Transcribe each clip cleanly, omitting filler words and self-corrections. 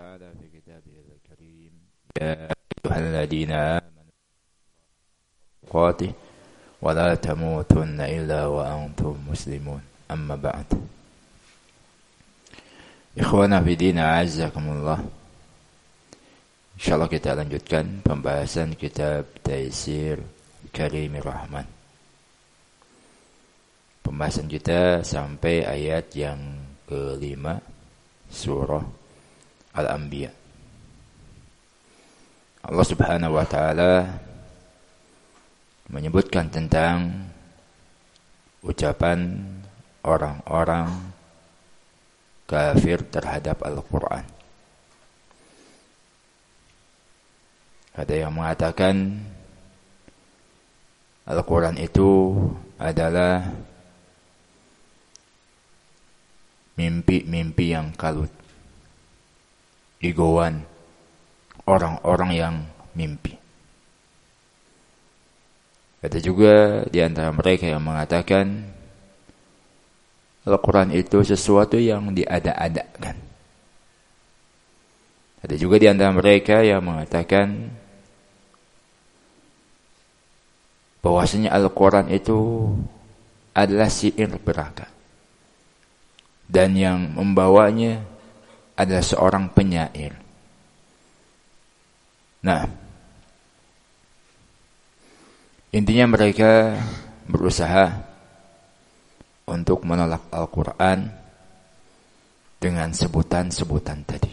تعالى في كتابه الكريم يا أيها الذين آمنوا قاته ولا تموتن إلا وأنتم مسلمون أما بعد. Ikhwana fidina a'azzakumullah. Insyaallah kita lanjutkan pembahasan kitab Taisir Karimir Rahman. Pembahasan kita sampai ayat yang kelima surah Al-Anbiya. Allah Subhanahu wa taala menyebutkan tentang ucapan orang-orang kafir terhadap Al-Quran. Ada yang mengatakan Al-Quran itu adalah mimpi-mimpi yang kalut, igoan orang-orang yang mimpi. Ada juga di antara mereka yang mengatakan Al-Quran itu sesuatu yang diada-adakan. Ada juga di antara mereka yang mengatakan bahwasanya Al-Quran itu adalah syair belaka. Dan yang membawanya adalah seorang penyair. Nah, intinya mereka berusaha untuk menolak Al-Quran dengan sebutan-sebutan tadi.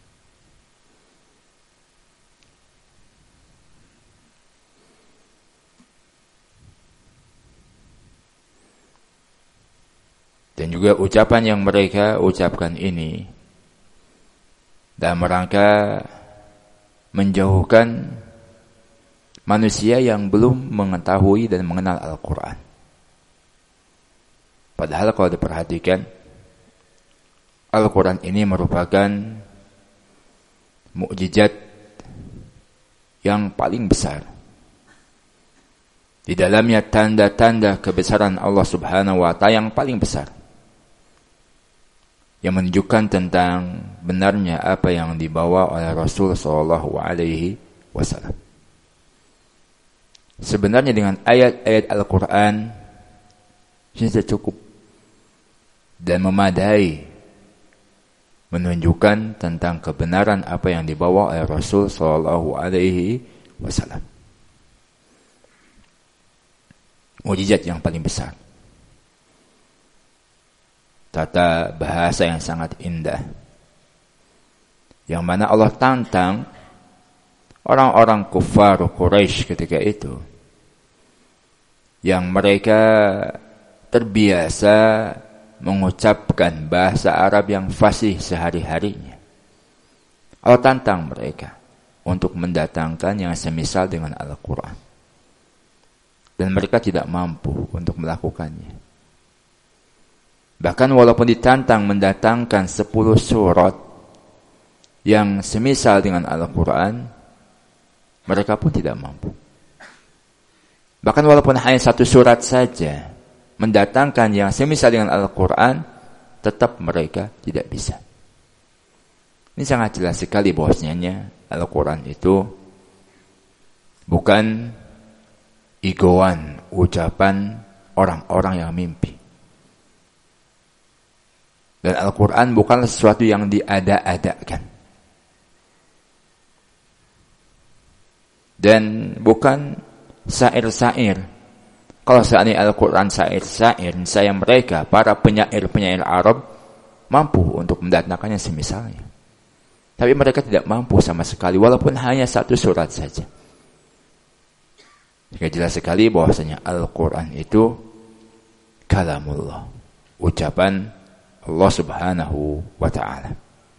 Dan juga ucapan yang mereka ucapkan ini dalam rangka menjauhkan manusia yang belum mengetahui dan mengenal Al-Quran. Padahal kalau diperhatikan, Al-Quran ini merupakan mukjizat yang paling besar. Di dalamnya tanda-tanda kebesaran Allah Subhanahu wa ta'ala yang paling besar, yang menunjukkan tentang benarnya apa yang dibawa oleh Rasul sallallahu alaihi wasallam. Sebenarnya dengan ayat-ayat Al-Quran sudah cukup dan memadai menunjukkan tentang kebenaran apa yang dibawa oleh Rasul sallallahu alaihi wasallam. Mukjizat yang paling besar. Tata bahasa yang sangat indah, yang mana Allah tantang orang-orang kufar Quraisy ketika itu, yang mereka terbiasa mengucapkan bahasa Arab yang fasih sehari-harinya. Allah tantang mereka untuk mendatangkan yang semisal dengan Al-Quran, dan mereka tidak mampu untuk melakukannya. Bahkan walaupun ditantang mendatangkan 10 surat yang semisal dengan Al-Quran, mereka pun tidak mampu. Bahkan walaupun hanya 1 surat saja mendatangkan yang semisal dengan Al-Quran, tetap mereka tidak bisa. Ini sangat jelas sekali bahwasanya Al-Quran itu bukan igoan, ucapan orang-orang yang mimpi. Dan Al-Quran bukanlah sesuatu yang diada-adakan. Dan bukan syair-syair. Kalau seandainya Al-Quran syair-syair, saya mereka, para penyair-penyair Arab, mampu untuk mendatangkannya semisalnya. Tapi mereka tidak mampu sama sekali, walaupun hanya 1 surat saja. Jika jelas sekali bahwasanya Al-Quran itu kalamullah, ucapan Allah Subhanahu wa ta'ala.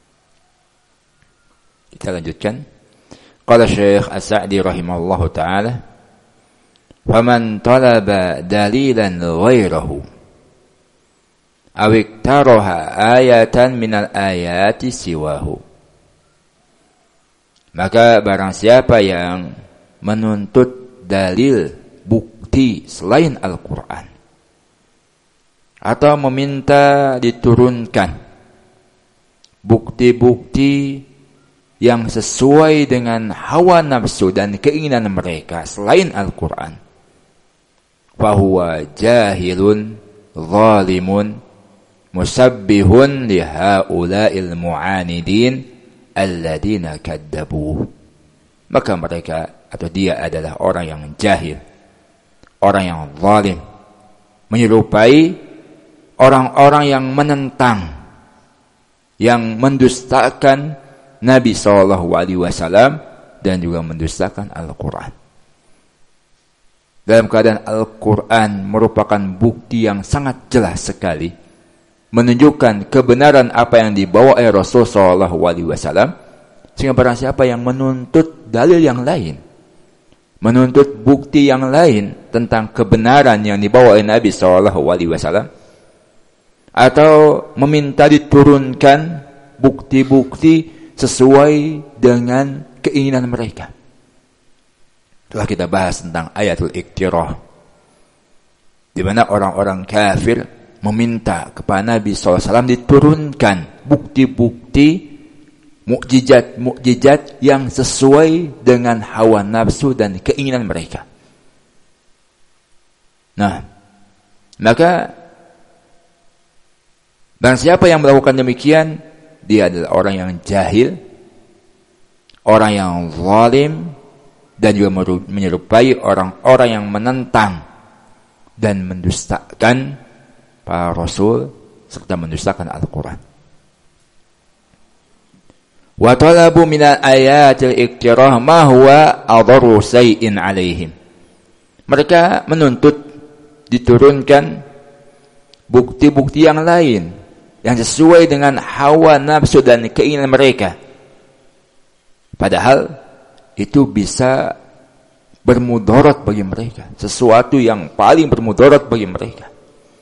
Kita lanjutkan. Qala Syekh As-Sa'di rahimahullahu ta'ala, "Faman talaba dalilan ghairahu aw iktaraha ayatan minal ayati siwahu." Maka barang siapa yang menuntut dalil, bukti selain Al-Quran, atau meminta diturunkan bukti-bukti yang sesuai dengan hawa nafsu dan keinginan mereka selain Al-Quran, fahuwa jahilun zalimun musabbihun lihaula'il mu'anidin alladina kaddabu. Maka mereka atau dia adalah orang yang jahil, orang yang zalim, menyerupai orang-orang yang menentang, yang mendustakan Nabi SAW dan juga mendustakan Al-Quran. Dalam keadaan Al-Quran merupakan bukti yang sangat jelas sekali menunjukkan kebenaran apa yang dibawa oleh Rasul SAW, sehingga barang siapa yang menuntut dalil yang lain, menuntut bukti yang lain tentang kebenaran yang dibawa oleh Nabi SAW, atau meminta diturunkan bukti-bukti sesuai dengan keinginan mereka. Telah kita bahas tentang ayatul iktirah, di mana orang-orang kafir meminta kepada Nabi SAW diturunkan bukti-bukti mukjizat-mukjizat yang sesuai dengan hawa nafsu dan keinginan mereka. Nah, maka barang siapa yang melakukan demikian, dia adalah orang yang jahil, orang yang zalim, dan juga menyerupai orang-orang yang menentang dan mendustakan para rasul serta mendustakan Al-Quran. Wa talabu minal ayatil iktirah ma huwa adharu say'in alaihim. Mereka menuntut diturunkan bukti-bukti yang lain yang sesuai dengan hawa nafsu dan keinginan mereka. Padahal itu bisa bermudarat bagi mereka, sesuatu yang paling bermudarat bagi mereka.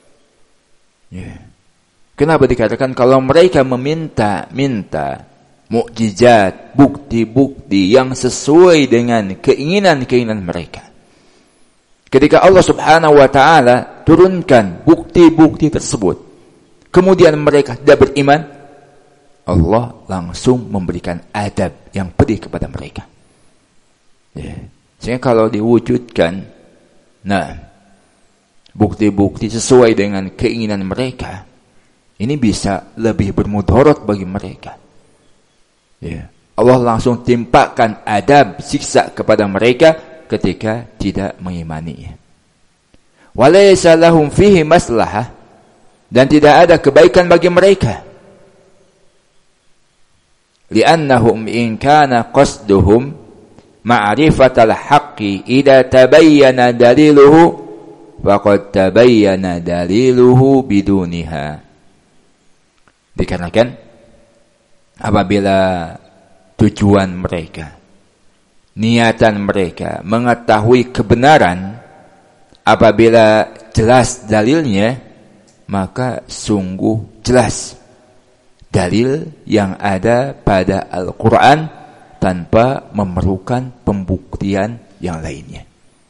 Kenapa dikatakan kalau mereka meminta mukjizat, bukti-bukti yang sesuai dengan keinginan-keinginan mereka? Ketika Allah Subhanahu wa taala turunkan bukti-bukti tersebut, kemudian mereka tidak beriman, Allah langsung memberikan adab yang pedih kepada mereka. Sehingga kalau diwujudkan, bukti-bukti sesuai dengan keinginan mereka, ini bisa lebih bermudarat bagi mereka. Allah langsung timpakan adab, siksa kepada mereka ketika tidak mengimaninya. Walaysa lahum fihi maslahah, dan tidak ada kebaikan bagi mereka. Li'annahum in kana qasduhum ma'rifatal haqqi idza tabayyana daliluhu faqad tabayyana daliluhu biduniha. Dikarenakan apabila tujuan mereka, niatan mereka mengetahui kebenaran, apabila jelas dalilnya, maka sungguh jelas dalil yang ada pada Al-Quran tanpa memerlukan pembuktian yang lainnya.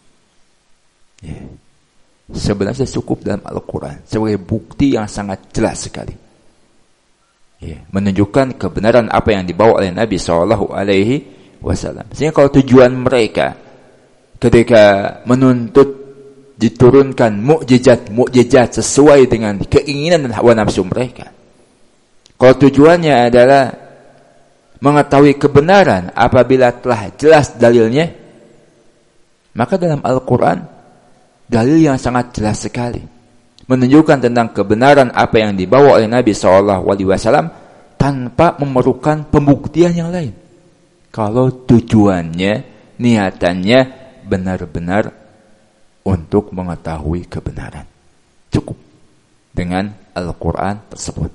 Sebenarnya cukup dalam Al-Quran sebagai bukti yang sangat jelas sekali, menunjukkan kebenaran apa yang dibawa oleh Nabi SAW. Sehingga kalau tujuan mereka ketika menuntut diturunkan mukjizat sesuai dengan keinginan dan hawa nafsu mereka, kalau tujuannya adalah mengetahui kebenaran apabila telah jelas dalilnya, maka dalam Al-Quran dalil yang sangat jelas sekali menunjukkan tentang kebenaran apa yang dibawa oleh Nabi SAW tanpa memerlukan pembuktian yang lain. Kalau tujuannya, niatannya benar-benar untuk mengetahui kebenaran, cukup dengan Al-Quran tersebut.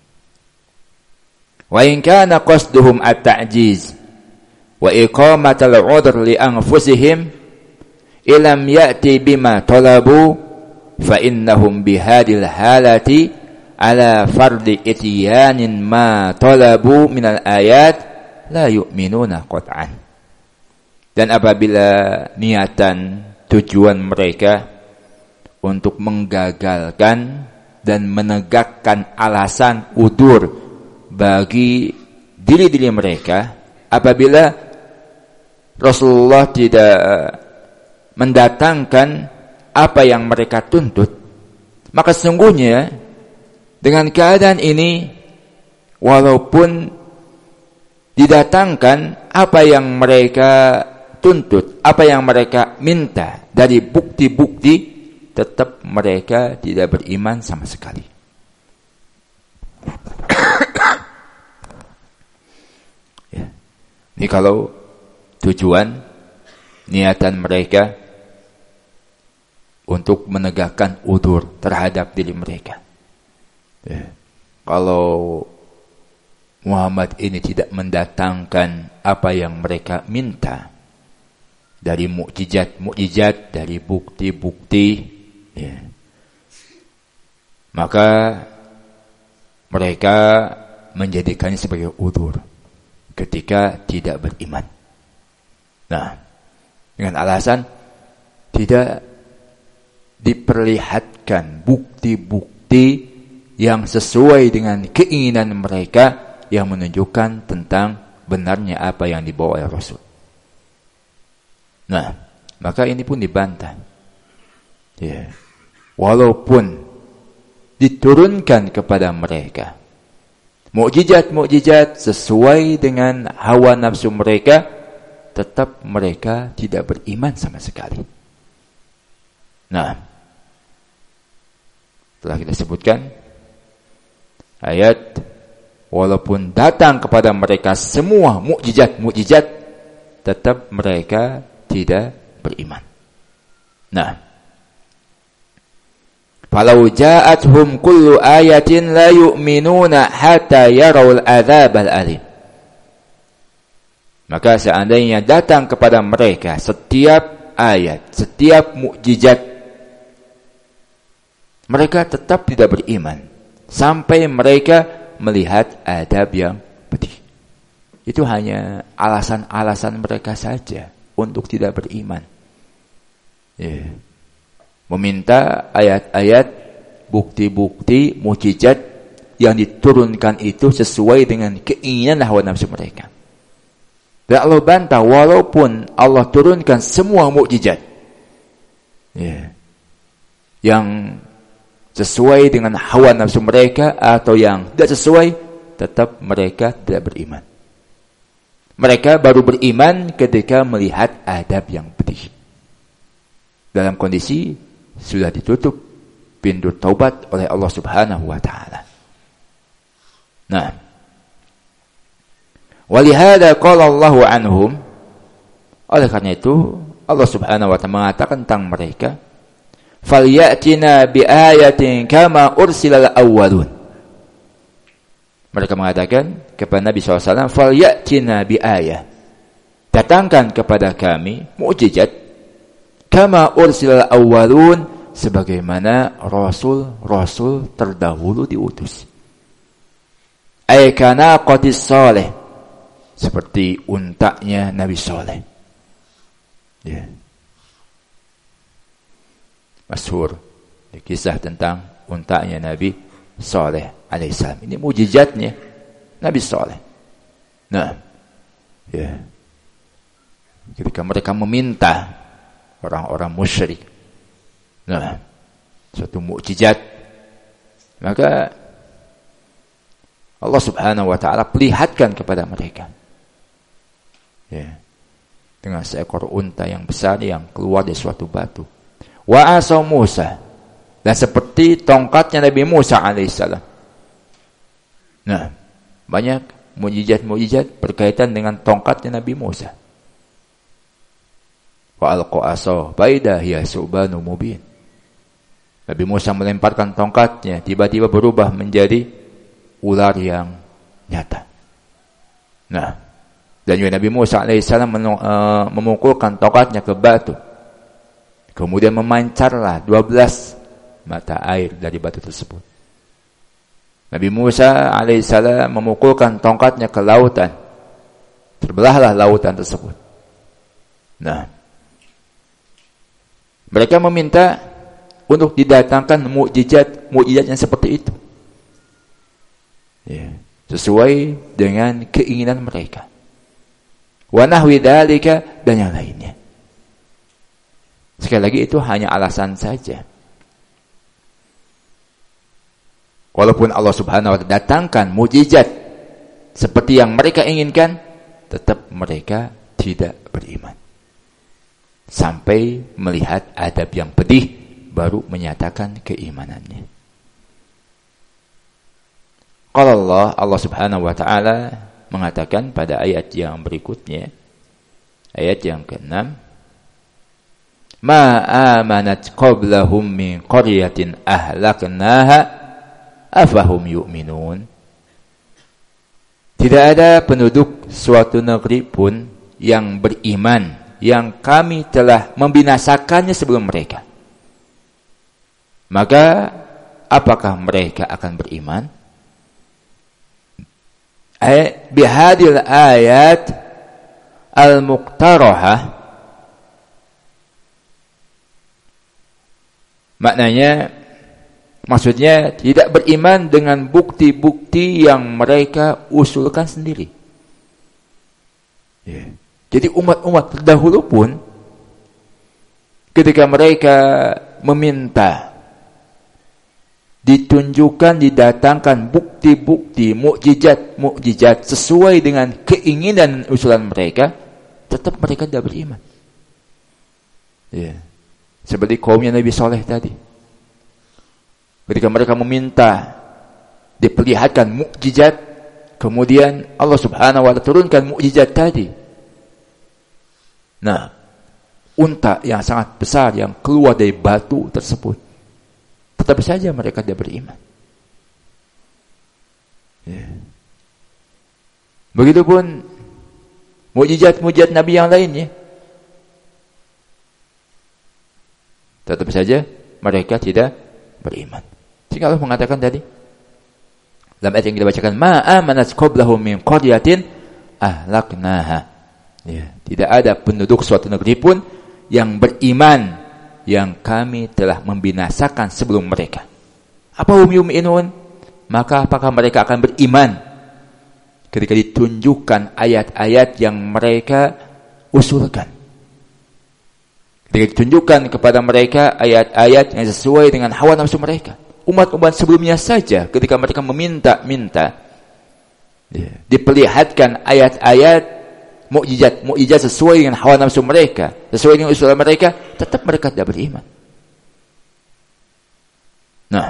Wa in kana qasduhum at-ta'jiz wa iqamatal 'udhr li anfusihim illam ya'ti bima talabu fa innahum bihadil halati ala fardi ityanin ma talabu minal ayat la yu'minuna qat'an. Dan apabila niatan, tujuan mereka untuk menggagalkan dan menegakkan alasan udzur bagi diri-diri mereka, apabila Rasulullah tidak mendatangkan apa yang mereka tuntut, maka sesungguhnya dengan keadaan ini, walaupun didatangkan apa yang mereka tuntut, apa yang mereka minta dari bukti-bukti, tetap mereka tidak beriman sama sekali. Ya. Ini kalau tujuan, niatan mereka untuk menegakkan udzur terhadap diri mereka. Ya. Kalau Muhammad ini tidak mendatangkan apa yang mereka minta dari mukjizat, dari bukti-bukti, ya, maka mereka menjadikannya sebagai udzur ketika tidak beriman. Nah, dengan alasan tidak diperlihatkan bukti-bukti yang sesuai dengan keinginan mereka yang menunjukkan tentang benarnya apa yang dibawa oleh Rasul. Nah, maka ini pun dibantah. Ya. Walaupun diturunkan kepada mereka mukjizat-mukjizat sesuai dengan hawa nafsu mereka, tetap mereka tidak beriman sama sekali. Nah, telah kita sebutkan ayat, walaupun datang kepada mereka semua mukjizat-mukjizat, tetap mereka tidak beriman. Nah, falau ja'atuhum kullu ayatin la yu'minuna hatta yarawul adzabal alim. Maka seandainya datang kepada mereka setiap ayat, setiap mukjizat, mereka tetap tidak beriman sampai mereka melihat adab yang pedih. Itu hanya alasan-alasan mereka saja untuk tidak beriman. Ya. Meminta ayat-ayat, bukti-bukti, mukjizat yang diturunkan itu sesuai dengan keinginan hawa nafsu mereka. Dan Allah bantah, walaupun Allah turunkan semua mukjizat, ya, yang sesuai dengan hawa nafsu mereka atau yang tidak sesuai, tetap mereka tidak beriman. Mereka baru beriman ketika melihat adab yang pedih. Dalam kondisi sudah ditutup pintu taubat oleh Allah Subhanahu wa taala. Nah, walihada qala Allahu anhum, oleh karena itu Allah Subhanahu wa taala mengatakan tentang mereka, falyatina biayatin kama ursilal awwalun. Mereka mengatakan kepada Nabi SAW, falyatina biayah, datangkan kepada kami mukjizat kama ursilal awwalun, sebagaimana rasul-rasul terdahulu diutus. Ay kana qatis salih, seperti untanya Nabi Saleh. Ya. Masyhur kisah tentang untanya Nabi Saleh alaihissalam. Ini mukjizatnya Nabi Saleh. Nah, ya. Ketika mereka meminta orang-orang musyrik, nah, suatu mukjizat, maka Allah Subhanahu wa taala perlihatkan kepada mereka, ya, dengan seekor unta yang besar yang keluar dari suatu batu. Wa asa Musa, dan seperti tongkatnya Nabi Musa alaihissalam. Nah, banyak mukjizat-mukjizat berkaitan dengan tongkatnya Nabi Musa. Wa alqa asa baida hiya subanu mubin. Nabi Musa melemparkan tongkatnya, tiba-tiba berubah menjadi ular yang nyata. Nah, dan juga Nabi Musa alaihissalam memukulkan tongkatnya ke batu. Kemudian memancarlah 12 mata air dari batu tersebut. Nabi Musa alaihissalam memukulkan tongkatnya ke lautan. Terbelahlah lautan tersebut. Nah, mereka meminta untuk didatangkan mukjizat yang seperti itu. Ya, sesuai dengan keinginan mereka. wa nahwi dzalika, dan yang lainnya. Sekali lagi itu hanya alasan saja. Walaupun Allah Subhanahu wa taala datangkan mukjizat seperti yang mereka inginkan, tetap mereka tidak beriman. Sampai melihat adab yang pedih baru menyatakan keimanannya. Qala Allah Subhanahu wa taala mengatakan pada ayat yang berikutnya, ayat yang ke-6, ma amanat qablahum min qaryatin ahlaknaha afahum yu'minun. Tidak ada penduduk suatu negeri pun yang beriman yang kami telah membinasakannya sebelum mereka. Maka apakah mereka akan beriman? Bihadil ayat al-muqtarahah, maknanya, maksudnya tidak beriman dengan bukti-bukti yang mereka usulkan sendiri. Jadi umat-umat terdahulu pun ketika mereka meminta ditunjukkan, didatangkan bukti-bukti, mukjizat sesuai dengan keinginan usulan mereka, tetap mereka tidak beriman. Seperti kaumnya Nabi Saleh tadi. Ketika mereka meminta diperlihatkan mukjizat, kemudian Allah Subhanahu wa taala turunkan mukjizat tadi. Nah, unta yang sangat besar yang keluar dari batu tersebut, tetapi saja mereka tidak beriman. Begitupun mukjizat Nabi yang lainnya, tetapi saja mereka tidak beriman. Sehingga Allah mengatakan tadi dalam ayat yang kita bacakan, ma amanat qablahum min qaryatin ahlaknaha. Tidak ada penduduk suatu negeri pun yang beriman yang kami telah membinasakan sebelum mereka. Apa hum yu'minun? Maka apakah mereka akan beriman ketika ditunjukkan ayat-ayat yang mereka usulkan? Ketika ditunjukkan kepada mereka ayat-ayat yang sesuai dengan hawa nafsu mereka. Umat-umat sebelumnya saja ketika mereka meminta diperlihatkan ayat-ayat mukjizat sesuai dengan hawa nafsu mereka, sesuai dengan usulan mereka, tetap mereka tidak beriman. Nah,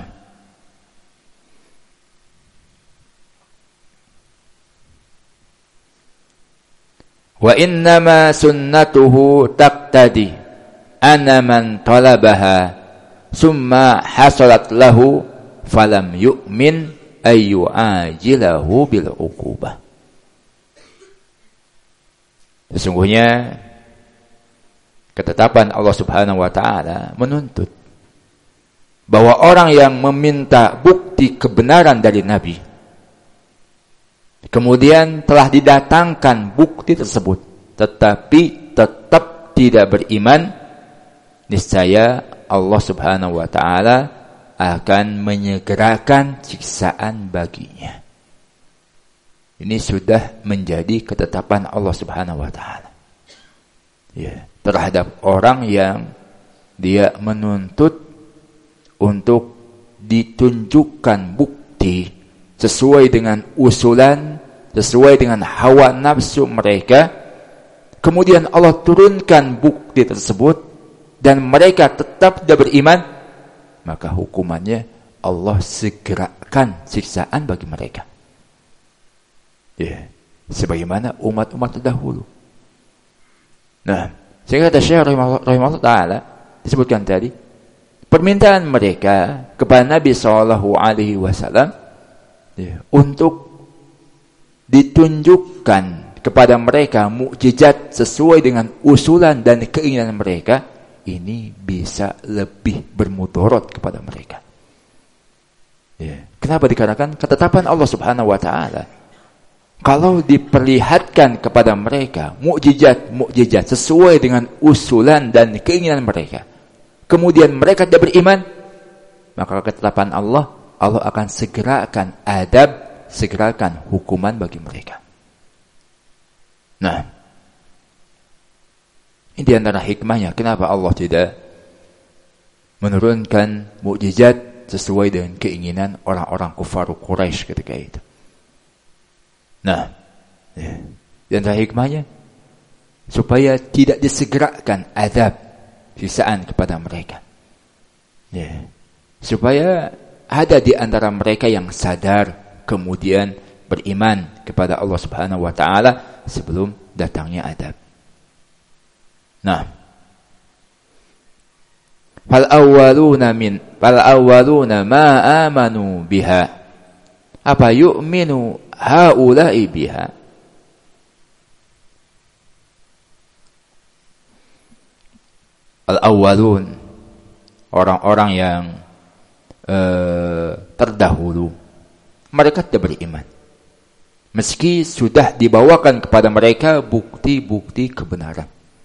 wa innama sunnatuhu taqtadi anna man talabaha summa hasalat lahu falam yu'min ayyu ajilahu bil uqubah. Sesungguhnya ketetapan Allah Subhanahu wa taala menuntut bahwa orang yang meminta bukti kebenaran dari Nabi, kemudian telah didatangkan bukti tersebut, tetapi tetap tidak beriman, niscaya Allah Subhanahu wa taala akan menyegerakan siksaan baginya. Ini sudah menjadi ketetapan Allah Subhanahu wa taala. Terhadap orang yang dia menuntut untuk ditunjukkan bukti sesuai dengan usulan, sesuai dengan hawa nafsu mereka, kemudian Allah turunkan bukti tersebut dan mereka tetap tidak beriman, maka hukumannya Allah segerakan siksaan bagi mereka. Sebagaimana umat-umat terdahulu. Nah, sehingga kata Syekh rahimahullah ta'ala disebutkan tadi, permintaan mereka kepada Nabi SAW untuk ditunjukkan kepada mereka mukjizat sesuai dengan usulan dan keinginan mereka, ini bisa lebih bermudarat kepada mereka. Kenapa? Dikarenakan ketetapan Allah Subhanahu wa taala, kalau diperlihatkan kepada mereka mukjizat sesuai dengan usulan dan keinginan mereka, kemudian mereka tidak beriman, maka ketetapan Allah akan segerakan adab, segerakan hukuman bagi mereka. Nah, Ini di antara hikmahnya kenapa Allah tidak menurunkan mukjizat sesuai dengan keinginan orang-orang kufar Quraisy ketika itu. Nah, di antara hikmahnya supaya tidak disegerakan azab sisaan kepada mereka. Supaya ada di antara mereka yang sadar kemudian beriman kepada Allah Subhanahu wa taala sebelum datangnya azab. Nah, fal awwaluna ma amanu biha apa yu'minu haula'i biha. Al-awwalun, orang-orang yang terdahulu, mereka tidak beriman meski sudah dibawakan kepada mereka bukti-bukti kebenaran.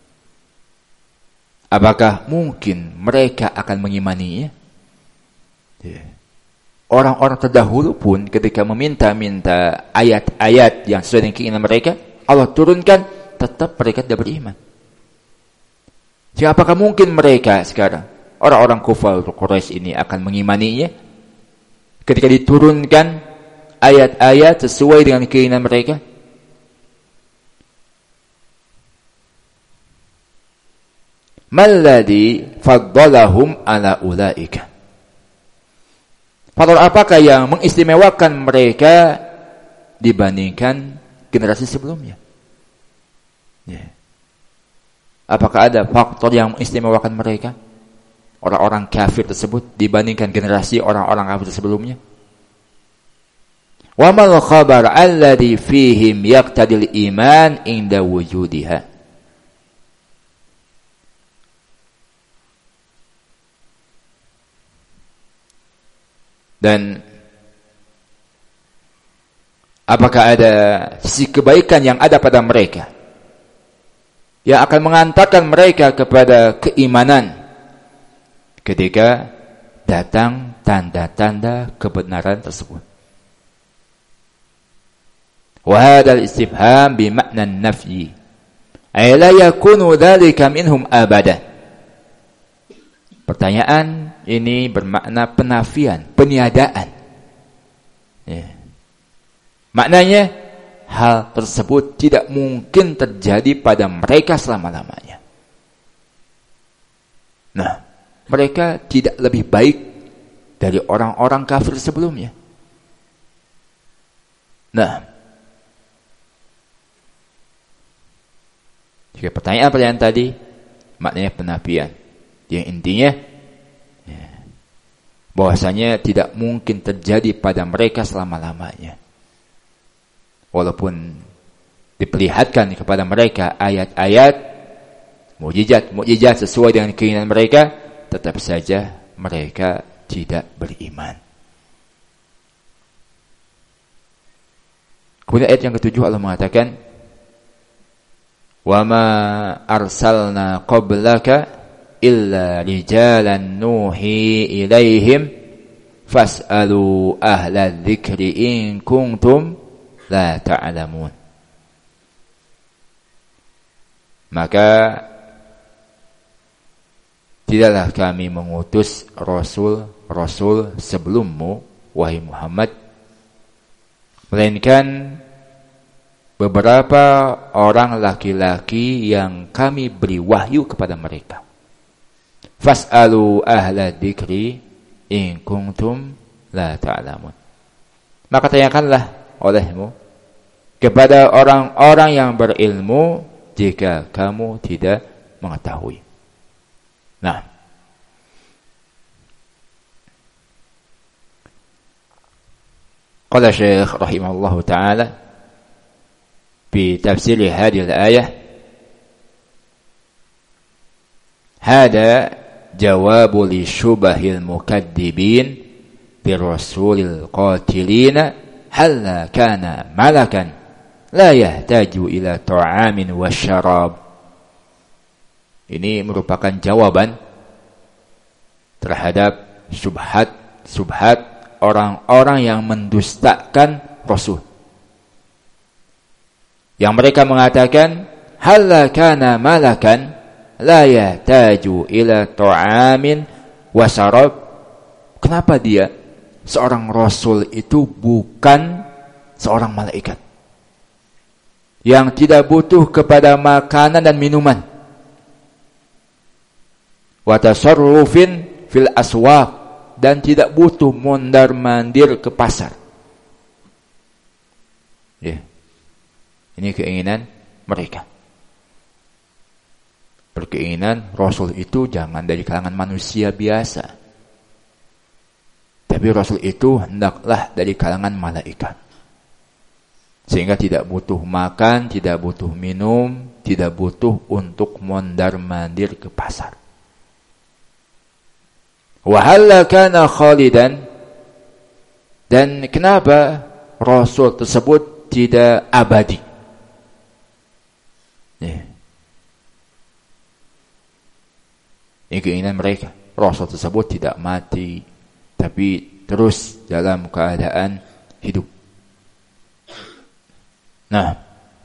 Apakah mungkin mereka akan mengimaninya? Orang-orang terdahulu pun ketika meminta-minta ayat-ayat yang sesuai dengan keinginan mereka, Allah turunkan, tetap mereka tidak beriman. Jadi apakah mungkin mereka sekarang, orang-orang kufar Quraisy ini akan mengimaninya ketika diturunkan ayat-ayat sesuai dengan keinginan mereka? Malladhi faddalahum ala ulaika. Faktor apakah yang mengistimewakan mereka dibandingkan generasi sebelumnya? Apakah ada faktor yang mengistimewakan mereka, orang-orang kafir tersebut, dibandingkan generasi orang-orang kafir sebelumnya? Wa mal khabar alladhi fihim yaqtadil iman inda wujudiha. Dan apakah ada sisi kebaikan yang ada pada mereka yang akan mengantarkan mereka kepada keimanan ketika datang tanda-tanda kebenaran tersebut? Wa hadzal istifham bi makna an-nafyi ay la yakunu dzalika minhum abada. Pertanyaan ini bermakna penafian, peniadaan. Maknanya hal tersebut tidak mungkin terjadi pada mereka selama-lamanya. Nah, mereka tidak lebih baik dari orang-orang kafir sebelumnya. Nah, jika pertanyaan tadi maknanya penafian, yang intinya bahwasanya tidak mungkin terjadi pada mereka selama-lamanya. Walaupun diperlihatkan kepada mereka ayat-ayat, mukjizat sesuai dengan keinginan mereka, tetap saja mereka tidak beriman. Kemudian ayat yang ketujuh Allah mengatakan, "Wa ma arsalna qablaka illa rijalan nuhi ilaihim fas'alu ahla dzikri in kuntum la ta'lamun." Maka tidaklah kami mengutus rasul sebelummu wahai Muhammad, melainkan beberapa orang laki-laki yang kami beri wahyu kepada mereka. Fas'alu ahla dzikri in kuntum la ta'lamun. Maka tanyakanlah olehmu kepada orang-orang yang berilmu jika kamu tidak mengetahui. Nah, qala Syekh rahimahullahu taala fi tafsir hadhihi al-ayah, hada jawabu li syubahil mukaddibin bi rasulil qatilina halla kana malakan la yahtaju ila ta'amin wa syarab. Ini merupakan jawaban terhadap subhat orang-orang yang mendustakan Rasul, yang mereka mengatakan halla kana malakan, la yahtaju ila ta'amin wa syarab. Kenapa dia seorang rasul itu bukan seorang malaikat yang tidak butuh kepada makanan dan minuman, wa tasarrufin fil aswaq, dan tidak butuh mondar-mandir ke pasar. Ya. Ini keinginan mereka. Berkeinginan Rasul itu jangan dari kalangan manusia biasa, tapi Rasul itu hendaklah dari kalangan malaikat. Sehingga tidak butuh makan, tidak butuh minum, tidak butuh untuk mondar-mandir ke pasar. Wa halla kana khalidan, dan kenapa Rasul tersebut tidak abadi? Ini keinginan mereka. Rasul tersebut tidak mati, tapi terus dalam keadaan hidup. Nah,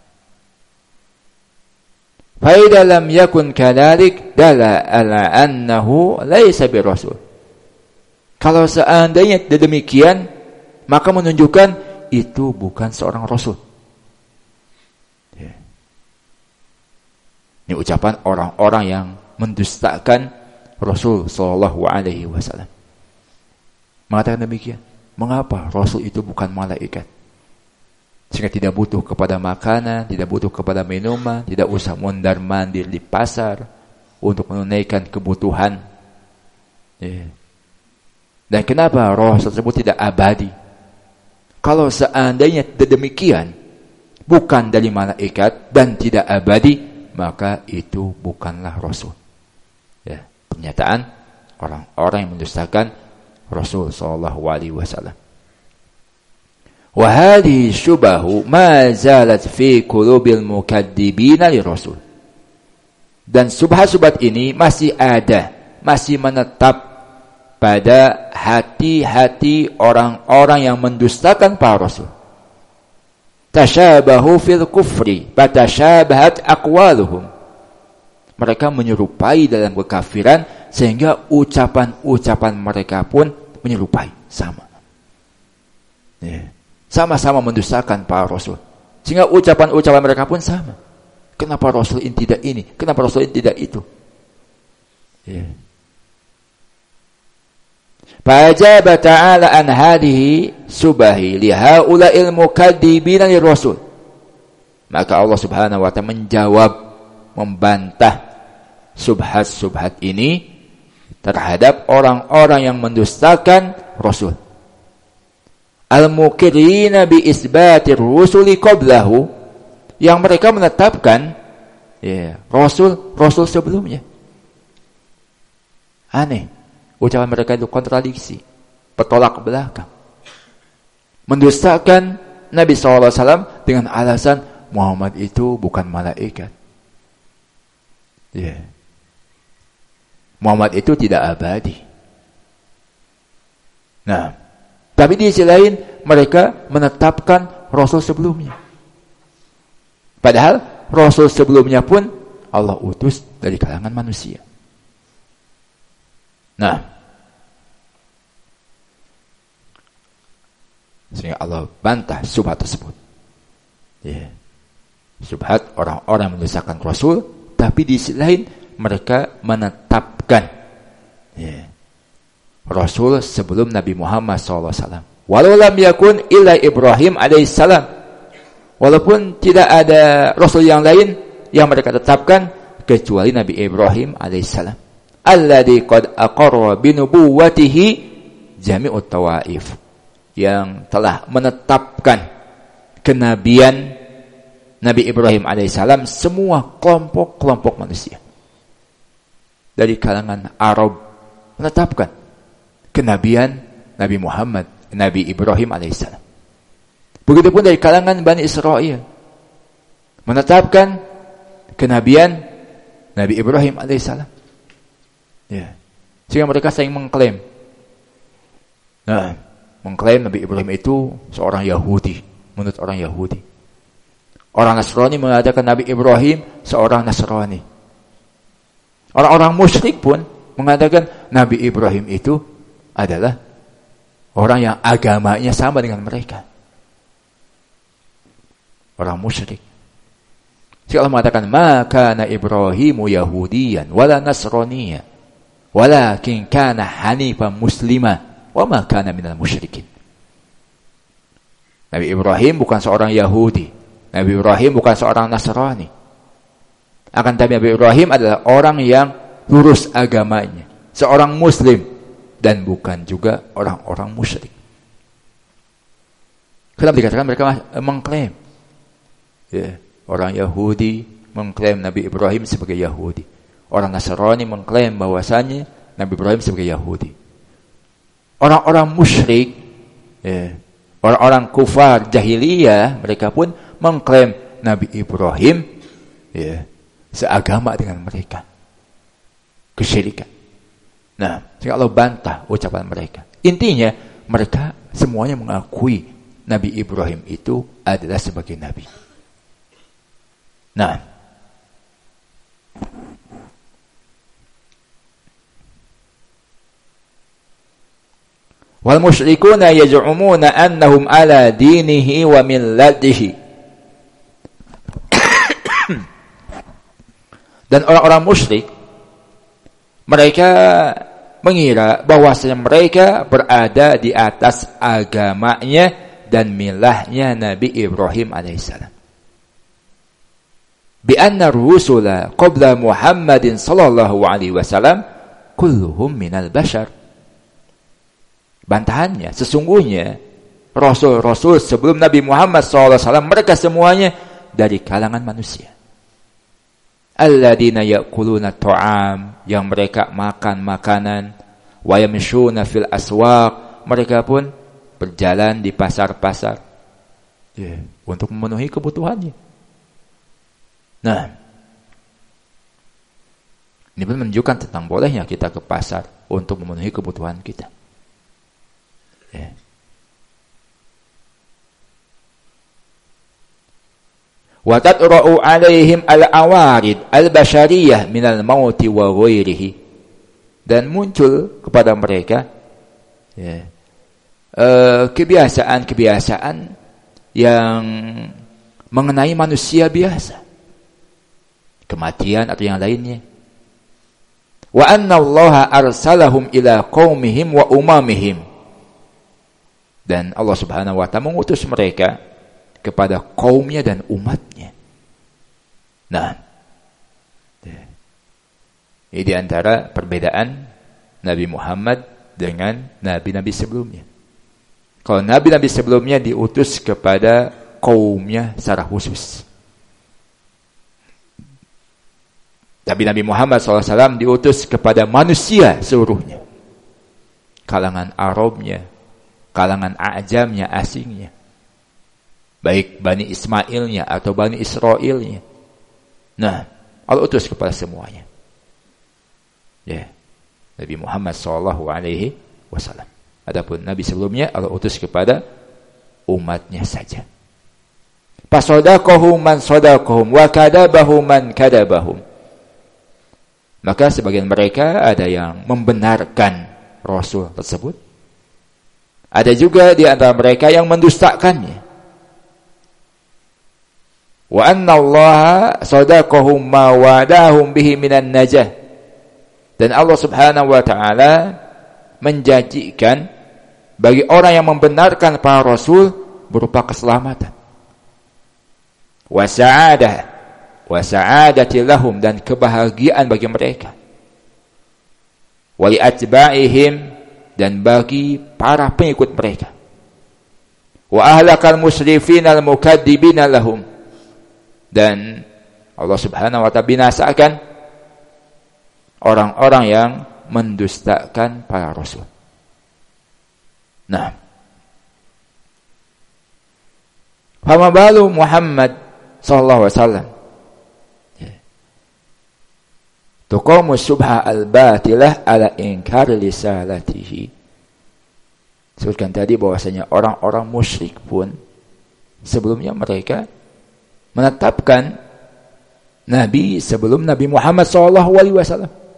faida lam yakun kadhalik dalla ala annahu laisa birasul. Kalau seandainya demikian, maka menunjukkan itu bukan seorang rasul. Ini ucapan orang-orang yang mendustakan Rasul sallallahu alaihi wasallam. Mengatakan demikian. Mengapa Rasul itu bukan malaikat? Sehingga tidak butuh kepada makanan, tidak butuh kepada minuman, tidak usah mondar-mandir di pasar untuk menunaikan kebutuhan. Dan kenapa Rasul tersebut tidak abadi? Kalau seandainya demikian, bukan dari malaikat dan tidak abadi, maka itu bukanlah Rasul. Ya, pernyataan orang-orang yang mendustakan Rasul sallallahu alaihi wasallam. Wa hadhihi syubahu ma zalat fi qulubil mukadzibina li Rasul. Dan subhat-subhat ini masih ada, masih menetap pada hati-hati orang-orang yang mendustakan para Rasul. Tashabahu fil kufri, fatashabahat aqwaluhum. Mereka menyerupai dalam kekafiran sehingga ucapan-ucapan mereka pun menyerupai, sama. Sama-sama mendustakan para rasul. Sehingga ucapan-ucapan mereka pun sama. Kenapa rasul ini tidak ini? Kenapa rasul ini tidak itu? Fa'ajaba ta'ala an hadhihi subahi li haula'il mukadzibina lirrasul. Maka Allah Subhanahu wa ta'ala menjawab, membantah subhat-subhat ini terhadap orang-orang yang mendustakan Rasul. Al-muqirrina bi isbatir rusuli qablahu, yang mereka menetapkan Rasul sebelumnya. Aneh. Ucapan mereka itu kontradiksi, bertolak belakang. Mendustakan Nabi SAW dengan alasan Muhammad itu bukan malaikat. Muhammad itu tidak abadi. Nah, tapi di sisi lain mereka menetapkan Rasul sebelumnya. Padahal Rasul sebelumnya pun Allah utus dari kalangan manusia. Nah, sehingga Allah bantah subhat tersebut. Subhat orang-orang yang mendustakan Rasul, tapi di sisi lain mereka menetapkan Rasul sebelum Nabi Muhammad SAW. Walau lam yakun illa Ibrahim alaihissalam. Walaupun tidak ada Rasul yang lain yang mereka tetapkan kecuali Nabi Ibrahim alaihissalam. Alladzi qad aqarra bi nubuwwatihi jami'ut tawaif, yang telah menetapkan kenabian Nabi Ibrahim alaihissalam semua kelompok-kelompok manusia. Dari kalangan Arab menetapkan kenabian Nabi Muhammad, Nabi Ibrahim alaihissalam. Begitupun dari kalangan Bani Israel menetapkan kenabian Nabi Ibrahim alaihissalam. Sehingga mereka saling mengklaim. Mengklaim Nabi Ibrahim itu seorang Yahudi, menurut orang Yahudi. Orang Nasrani mengatakan Nabi Ibrahim seorang Nasrani. Orang-orang musyrik pun mengatakan Nabi Ibrahim itu adalah orang yang agamanya sama dengan mereka. Orang musyrik. Jika Allah mengatakan, "Ma kana Ibrahimu Yahudiyan wala Nasraniyan, walakin kana hanifan muslima, wa ma kana minal musyrikin." Nabi Ibrahim bukan seorang Yahudi. Nabi Ibrahim bukan seorang Nasrani. Akan tetapi Nabi Ibrahim adalah orang yang lurus agamanya, seorang Muslim, dan bukan juga orang-orang musyrik. Kenapa dikatakan mereka mengklaim? Ya, orang Yahudi mengklaim Nabi Ibrahim sebagai Yahudi. Orang Nasrani mengklaim bahwasanya Nabi Ibrahim sebagai Yahudi. Orang-orang musyrik, ya, orang-orang kufar jahiliyah, mereka pun mengklaim Nabi Ibrahim, ya, seagama dengan mereka. Kesyirikan. Nah, jika Allah bantah ucapan mereka. Intinya, mereka semuanya mengakui Nabi Ibrahim itu adalah sebagai Nabi. Nah, wal musyrikuna yaz'umuna annahum ala dinihi wa millatihi. Dan orang-orang musyrik, mereka mengira bahwasanya mereka berada di atas agamanya dan milahnya Nabi Ibrahim alaihissalam. Bi anna rusula qabla Muhammadin sallallahu alaihi wasallam kulluhum minal bashar. Bantahannya, sesungguhnya rasul-rasul sebelum Nabi Muhammad sallallahu alaihi wasallam mereka semuanya dari kalangan manusia. Alladzina ya'kuluna ta'am, yang mereka makan makanan, wa yamshuna fil aswaq, mereka pun berjalan di pasar-pasar, ya, untuk memenuhi kebutuhannya. Nah, ini pun menunjukkan tentang bolehnya kita ke pasar untuk memenuhi kebutuhan kita. Ya. Wa tatra'u 'alaihim al-awarid al-bashariyah minal mauti wa ghairihi, dan muncul kepada mereka, ya, kebiasaan-kebiasaan yang mengenai manusia biasa, kematian atau yang lainnya. Wa anna Allah arsalahum ila qaumihim wa umamihim, dan Allah Subhanahu wa ta'ala mengutus mereka kepada kaumnya dan umatnya. Nah, ini di antara perbedaan Nabi Muhammad dengan nabi-nabi sebelumnya. Kalau nabi-nabi sebelumnya diutus kepada kaumnya secara khusus, tapi Nabi Muhammad SAW diutus kepada manusia seluruhnya, kalangan Arabnya, kalangan Ajamnya, asingnya, baik Bani Ismailnya atau Bani Israilnya. Nah, Allah utus kepada semuanya. Ya, Nabi Muhammad SAW. Adapun Nabi sebelumnya Allah utus kepada umatnya saja. Fasadaqahum man sadaqahum wa kadabahum man kadabahum. Maka sebagian mereka ada yang membenarkan Rasul tersebut. Ada juga di antara mereka yang mendustakannya. Wa anna Allah sadaqahum ma wadahum bihi minan najah. Dan Allah Subhanahu wa ta'ala menjanjikan bagi orang yang membenarkan para rasul berupa keselamatan. Wa sa'adati lahum, dan kebahagiaan bagi mereka. Wa li atba'ihim, dan bagi para pengikut mereka. Wa ahlakal musrifina al-mukadzibina lahum, dan Allah Subhanahu wa ta'ala binasakan orang-orang yang mendustakan para rasul. Nah, fama balu Muhammad sallallahu alaihi wasallam tuqamu subha al-batilah ala inkar risalatihi. Sebutkan tadi bahwasanya orang-orang musyrik pun sebelumnya mereka menetapkan Nabi sebelum Nabi Muhammad SAW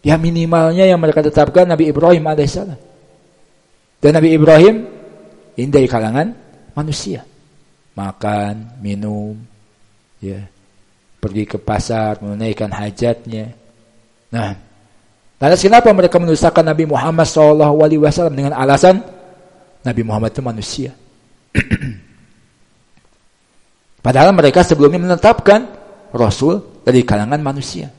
Ya minimalnya yang mereka tetapkan Nabi Ibrahim alaihissalam. Dan Nabi Ibrahim ini dari kalangan manusia. Makan, minum, ya, pergi ke pasar, menunaikan hajatnya. Nah, lantas kenapa mereka mendustakan Nabi Muhammad SAW dengan alasan Nabi Muhammad itu manusia? Padahal mereka sebelumnya menetapkan Rasul dari kalangan manusia.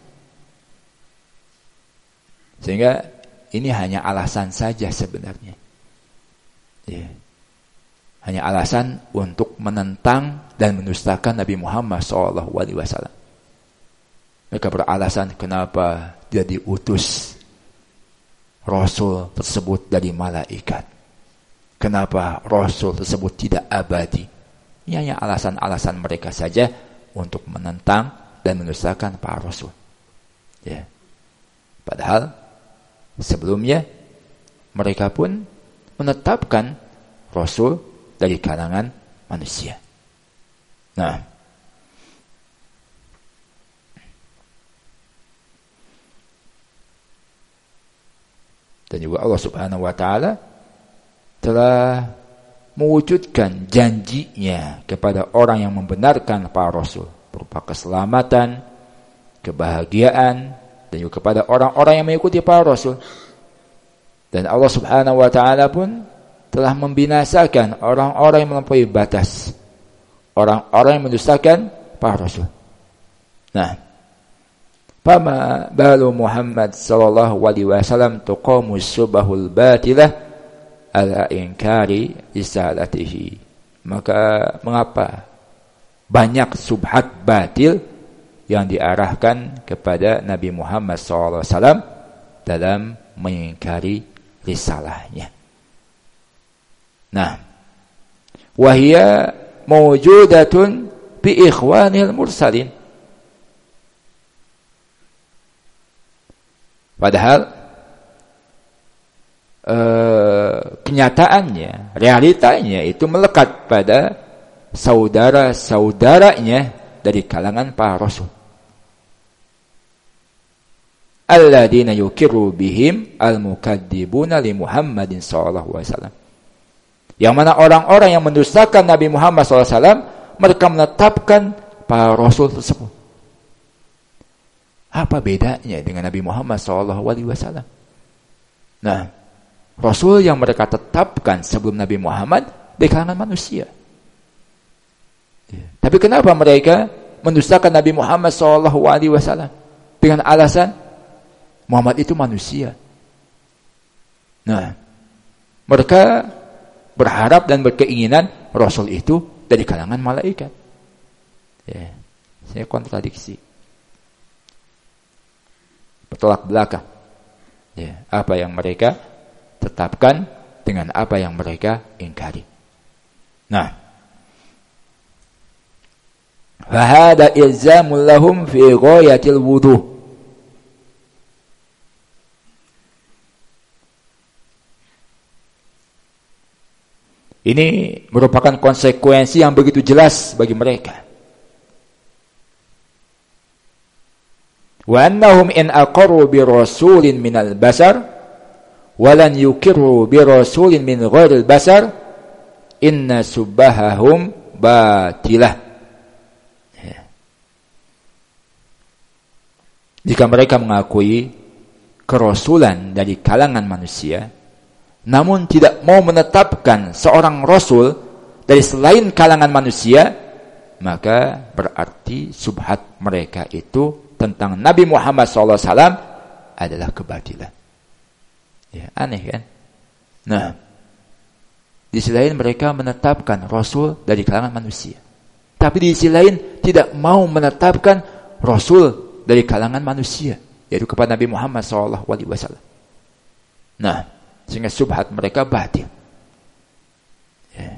Sehingga ini hanya alasan saja sebenarnya. Ya. Hanya alasan untuk menentang dan mendustakan Nabi Muhammad SAW. Mereka beralasan kenapa dia diutus Rasul tersebut dari malaikat. Kenapa Rasul tersebut tidak abadi. Ini hanya alasan-alasan mereka saja untuk menentang dan mendustakan para Rasul. Ya. Padahal sebelumnya mereka pun menetapkan Rasul dari kalangan manusia. Nah, dan juga Allah Subhanahu wa taala telah mewujudkan janjinya kepada orang yang membenarkan para Rasul berupa keselamatan, kebahagiaan, dan juga kepada orang-orang yang mengikuti para Rasul. Dan Allah Subhanahu wa taala pun telah membinasakan orang-orang yang melampaui batas, orang-orang yang mendustakan para Rasul. Nah, fama balu Muhammad sallallahu alaihi wasallam tuqamu subahul batilah ala inkari risalatihi. Maka mengapa banyak subhat batil yang diarahkan kepada Nabi Muhammad SAW dalam mengingkari risalahnya. Nah, wahia mawjudatun bi ikhwanil mursalin. Padahal kenyataannya, realitanya itu melekat pada saudara-saudaranya dari kalangan para Rasul. Alladzina yukiru bihim al-mukadzibuna li Muhammadin sallallahu alaihi wasallam. Yang mana orang-orang yang mendustakan Nabi Muhammad SAW, mereka menetapkan para Rasul tersebut. Apa bedanya dengan Nabi Muhammad SAW? Nah, Rasul yang mereka tetapkan sebelum Nabi Muhammad di kalangan manusia. Tapi kenapa mereka mendustakan Nabi Muhammad SAW? Dengan alasan Muhammad itu manusia. Nah, mereka berharap dan berkeinginan Rasul itu dari kalangan malaikat. Ya, saya kontradiksi. Bertolak belakang. Ya, apa yang mereka tetapkan dengan apa yang mereka ingkari. Nah, fahada ilzamul lahum fi ghayatil wuduh. Ini merupakan konsekuensi yang begitu jelas bagi mereka. Wa annahum in aqarru bi rasulin minal basar walan yukiru bi rasulin min ghairil basar inna subahahum batilah. Ya. Jika mereka mengakui kerasulan dari kalangan manusia, namun tidak mau menetapkan seorang Rasul dari selain kalangan manusia, maka berarti subhat mereka itu tentang Nabi Muhammad SAW adalah kebatilan. Ya, aneh kan? Nah, di sisi lain mereka menetapkan Rasul dari kalangan manusia. Tapi di sisi lain tidak mau menetapkan Rasul dari kalangan manusia, yaitu kepada Nabi Muhammad SAW. Nah, sehingga subhat mereka batil. Ya.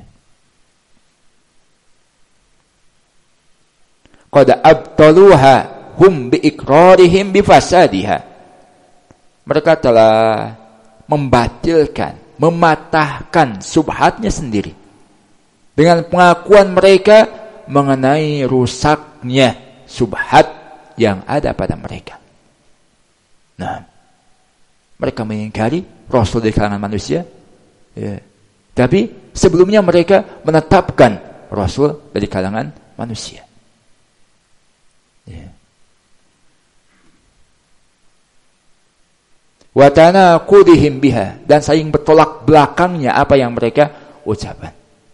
Qad abtaluha hum bi iqrarihim bi fasadiha. Mereka telah membatilkan, mematahkan subhatnya sendiri dengan pengakuan mereka mengenai rusaknya subhat yang ada pada mereka. Nah, Mereka mengingkari Rasul dari kalangan manusia. Ya. Tapi sebelumnya mereka menetapkan Rasul dari kalangan manusia. Ya. Wa tanaqudihim biha, dan saling bertolak belakangnya apa yang mereka ucapkan.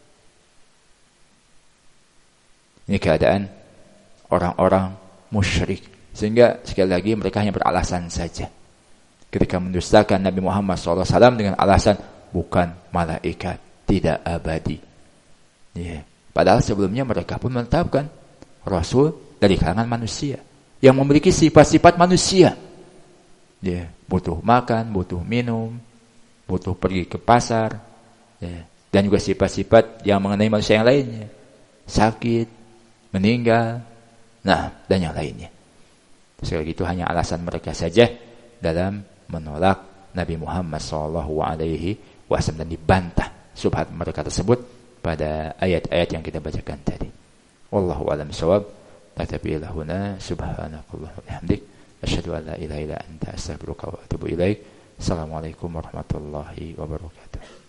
Ini keadaan orang-orang musyrik. Sehingga sekali lagi mereka hanya beralasan saja. Ketika mendustakan Nabi Muhammad SAW dengan alasan bukan malaikat, tidak abadi. Ya. Padahal sebelumnya mereka pun menetapkan Rasul dari kalangan manusia yang memiliki sifat-sifat manusia. Ya, butuh makan, butuh minum, butuh pergi ke pasar, ya, dan juga sifat-sifat yang mengenai manusia yang lainnya, sakit, meninggal, nah, dan yang lainnya. Sekali itu hanya alasan mereka saja dalam menolak Nabi Muhammad SAW dan dibantah subhat mereka tersebut pada ayat-ayat yang kita bacakan tadi. Wallahu a'lam bishawab. Tatabi lahuna subhanakallah wa bihamdik asyhadu an la ilaha illa anta astaghfiruka wa atubu ilaik. Assalamualaikum warahmatullahi wabarakatuh.